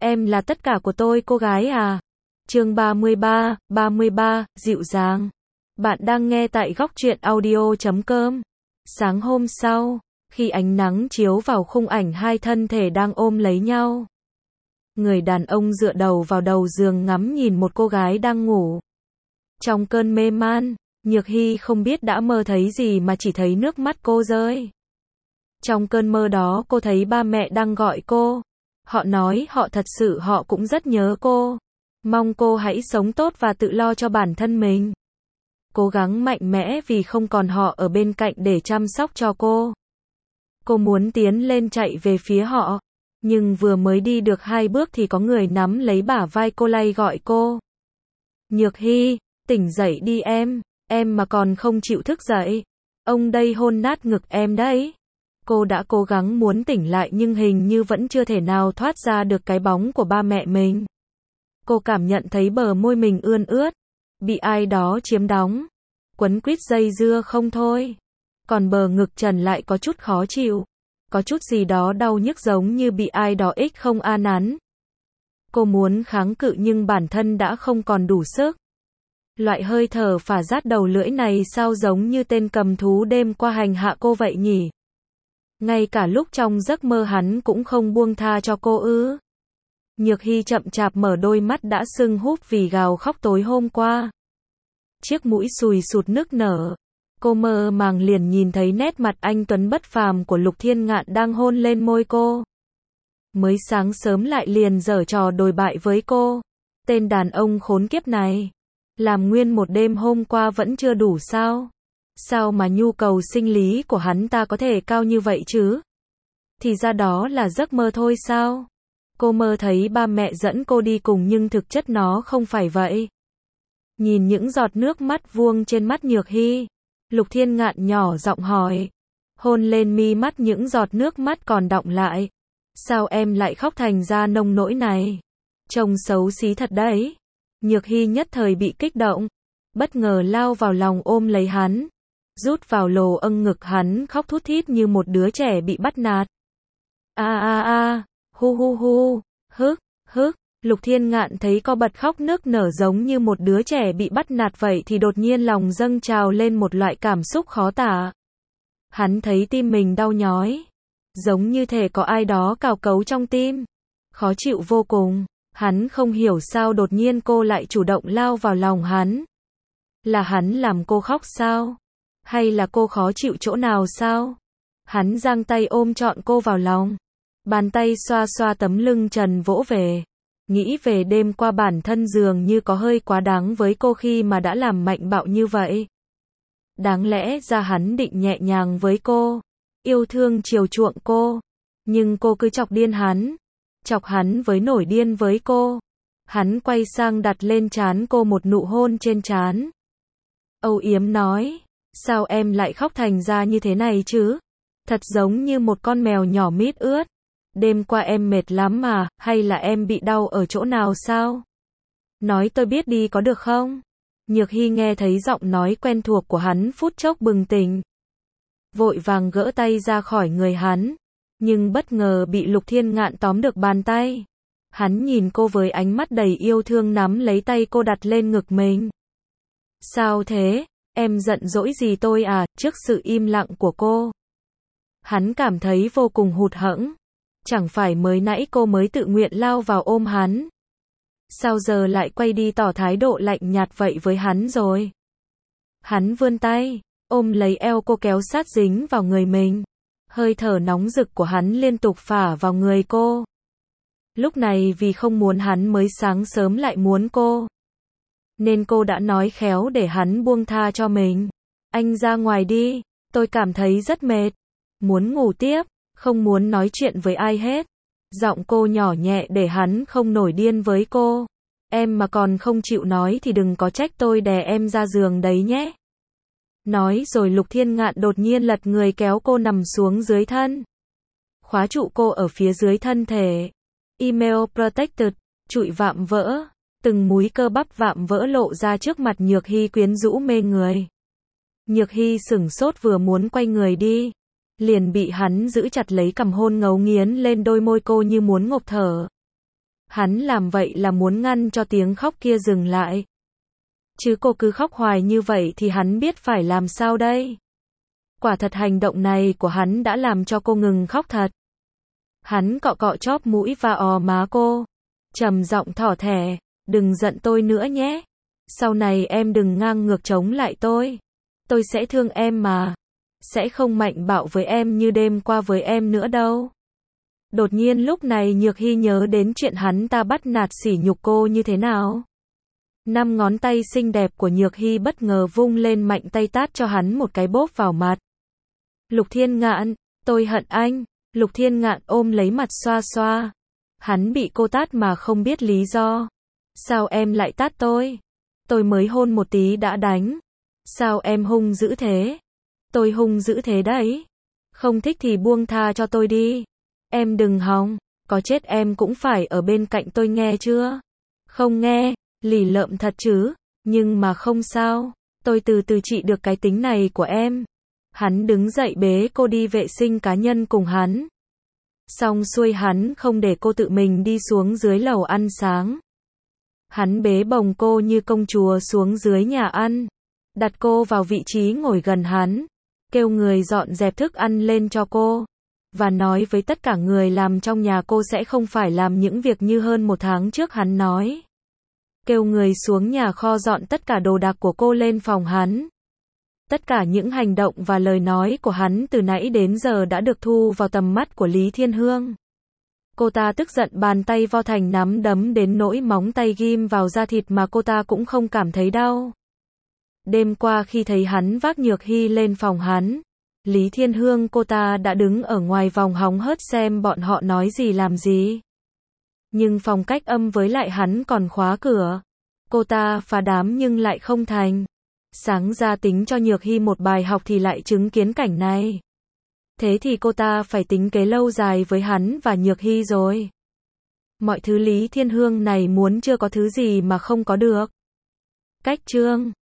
Em là tất cả của tôi cô gái à. Chương 33, dịu dàng. Bạn đang nghe tại góc truyện audio.com. Sáng hôm sau, khi ánh nắng chiếu vào khung ảnh hai thân thể đang ôm lấy nhau. Người đàn ông dựa đầu vào đầu giường ngắm nhìn một cô gái đang ngủ. Trong cơn mê man, Nhược Hy không biết đã mơ thấy gì mà chỉ thấy nước mắt cô rơi. Trong cơn mơ đó cô thấy ba mẹ đang gọi cô. Họ nói họ thật sự họ cũng rất nhớ cô. Mong cô hãy sống tốt và tự lo cho bản thân mình. Cố gắng mạnh mẽ vì không còn họ ở bên cạnh để chăm sóc cho cô. Cô muốn tiến lên chạy về phía họ. Nhưng vừa mới đi được 2 bước thì có người nắm lấy bả vai cô lay gọi cô. Nhược Hy, tỉnh dậy đi em mà còn không chịu thức dậy. Ông đây hôn nát ngực em đấy. Cô đã cố gắng muốn tỉnh lại nhưng hình như vẫn chưa thể nào thoát ra được cái bóng của ba mẹ mình. Cô cảm nhận thấy bờ môi mình ươn ướt, bị ai đó chiếm đóng, quấn quýt dây dưa không thôi. Còn bờ ngực trần lại có chút khó chịu, có chút gì đó đau nhức giống như bị ai đó ích không a nắn. Cô muốn kháng cự nhưng bản thân đã không còn đủ sức. Loại hơi thở phả rát đầu lưỡi này sao giống như tên cầm thú đêm qua hành hạ cô vậy nhỉ? Ngay cả lúc trong giấc mơ hắn cũng không buông tha cho cô ư? Nhược Hy chậm chạp mở đôi mắt đã sưng húp vì gào khóc tối hôm qua. Chiếc mũi sùi sụt nức nở. Cô mơ màng liền nhìn thấy nét mặt anh tuấn bất phàm của Lục Thiên Ngạn đang hôn lên môi cô. Mới sáng sớm lại liền giở trò đồi bại với cô. Tên đàn ông khốn kiếp này. Làm nguyên một đêm hôm qua vẫn chưa đủ sao? Sao mà nhu cầu sinh lý của hắn ta có thể cao như vậy chứ? Thì ra đó là giấc mơ thôi sao? Cô mơ thấy ba mẹ dẫn cô đi cùng nhưng thực chất nó không phải vậy. Nhìn những giọt nước mắt vuông trên mắt Nhược Hy, Lục Thiên Ngạn nhỏ giọng hỏi. Hôn lên mi mắt những giọt nước mắt còn đọng lại. Sao em lại khóc thành ra nông nỗi này? Trông xấu xí thật đấy. Nhược Hy nhất thời bị kích động, bất ngờ lao vào lòng ôm lấy hắn, rút vào lồ âng ngực hắn khóc thút thít như một đứa trẻ bị bắt nạt. Hu hu hu, hức, Lục Thiên Ngạn thấy cô bật khóc nức nở giống như một đứa trẻ bị bắt nạt vậy thì đột nhiên lòng dâng trào lên một loại cảm xúc khó tả. Hắn thấy tim mình đau nhói, giống như thể có ai đó cào cấu trong tim. Khó chịu vô cùng, hắn không hiểu sao đột nhiên cô lại chủ động lao vào lòng hắn. Là hắn làm cô khóc sao? Hay là cô khó chịu chỗ nào sao? Hắn giang tay ôm trọn cô vào lòng. Bàn tay xoa xoa tấm lưng trần vỗ về. Nghĩ về đêm qua bản thân dường như có hơi quá đáng với cô khi mà đã làm mạnh bạo như vậy. Đáng lẽ ra hắn định nhẹ nhàng với cô, yêu thương chiều chuộng cô. Nhưng cô cứ chọc điên hắn. Chọc hắn với nổi điên với cô. Hắn quay sang đặt lên trán cô một nụ hôn trên trán. Âu yếm nói, sao em lại khóc thành ra như thế này chứ? Thật giống như một con mèo nhỏ mít ướt. Đêm qua em mệt lắm mà, hay là em bị đau ở chỗ nào sao? Nói tôi biết đi có được không? Nhược Hy nghe thấy giọng nói quen thuộc của hắn phút chốc bừng tỉnh. Vội vàng gỡ tay ra khỏi người hắn. Nhưng bất ngờ bị Lục Thiên Ngạn tóm được bàn tay. Hắn nhìn cô với ánh mắt đầy yêu thương nắm lấy tay cô đặt lên ngực mình. Sao thế? Em giận dỗi gì tôi à? Trước sự im lặng của cô, hắn cảm thấy vô cùng hụt hẫng. Chẳng phải mới nãy cô mới tự nguyện lao vào ôm hắn. Sao giờ lại quay đi tỏ thái độ lạnh nhạt vậy với hắn rồi? Hắn vươn tay, ôm lấy eo cô kéo sát dính vào người mình. Hơi thở nóng rực của hắn liên tục phả vào người cô. Lúc này vì không muốn hắn mới sáng sớm lại muốn cô, nên cô đã nói khéo để hắn buông tha cho mình. Anh ra ngoài đi, tôi cảm thấy rất mệt. Muốn ngủ tiếp, không muốn nói chuyện với ai hết. Giọng cô nhỏ nhẹ để hắn không nổi điên với cô. Em mà còn không chịu nói thì đừng có trách tôi đè em ra giường đấy nhé. Nói rồi Lục Thiên Ngạn đột nhiên lật người kéo cô nằm xuống dưới thân. Khóa trụ cô ở phía dưới thân thể. Email protected, trụi vạm vỡ. Từng múi cơ bắp vạm vỡ lộ ra trước mặt Nhược Hy quyến rũ mê người. Nhược Hy sửng sốt vừa muốn quay người đi. liền bị hắn giữ chặt lấy cằm hôn ngấu nghiến lên đôi môi cô như muốn ngộp thở. Hắn làm vậy là muốn ngăn cho tiếng khóc kia dừng lại. Chứ cô cứ khóc hoài như vậy thì hắn biết phải làm sao đây? Quả thật hành động này của hắn đã làm cho cô ngừng khóc thật. Hắn cọ cọ chóp mũi và ò má cô. Trầm giọng thỏ thẻ, đừng giận tôi nữa nhé. Sau này em đừng ngang ngược chống lại tôi. Tôi sẽ thương em mà. Sẽ không mạnh bạo với em như đêm qua với em nữa đâu. Đột nhiên lúc này Nhược Hy nhớ đến chuyện hắn ta bắt nạt sỉ nhục cô như thế nào. 5 ngón tay xinh đẹp của Nhược Hy bất ngờ vung lên mạnh tay tát cho hắn một cái bốp vào mặt. Lục Thiên Ngạn, tôi hận anh. Lục Thiên Ngạn ôm lấy mặt xoa xoa. Hắn bị cô tát mà không biết lý do. Sao em lại tát tôi? Tôi mới hôn một tí đã đánh. Sao em hung dữ thế? Tôi hung dữ thế đấy. Không thích thì buông tha cho tôi đi. Em đừng hòng, có chết em cũng phải ở bên cạnh tôi nghe chưa? Không nghe, lì lợm thật chứ, nhưng mà không sao, tôi từ từ trị được cái tính này của em. Hắn đứng dậy bế cô đi vệ sinh cá nhân cùng hắn. Xong xuôi hắn không để cô tự mình đi xuống dưới lầu ăn sáng. Hắn bế bồng cô như công chúa xuống dưới nhà ăn, đặt cô vào vị trí ngồi gần hắn, kêu người dọn dẹp thức ăn lên cho cô, và nói với tất cả người làm trong nhà cô sẽ không phải làm những việc như hơn 1 tháng trước hắn nói. Kêu người xuống nhà kho dọn tất cả đồ đạc của cô lên phòng hắn. Tất cả những hành động và lời nói của hắn từ nãy đến giờ đã được thu vào tầm mắt của Lý Thiên Hương. Cô ta tức giận bàn tay vo thành nắm đấm đến nỗi móng tay ghim vào da thịt mà cô ta cũng không cảm thấy đau. Đêm qua khi thấy hắn vác Nhược Hy lên phòng hắn, Lý Thiên Hương cô ta đã đứng ở ngoài vòng hóng hớt xem bọn họ nói gì làm gì. Nhưng phòng cách âm với lại hắn còn khóa cửa. Cô ta phá đám nhưng lại không thành. Sáng ra tính cho Nhược Hy một bài học thì lại chứng kiến cảnh này. Thế thì cô ta phải tính kế lâu dài với hắn và Nhược Hy rồi. Mọi thứ Lý Thiên Hương này muốn chưa có thứ gì mà không có được. Cách chương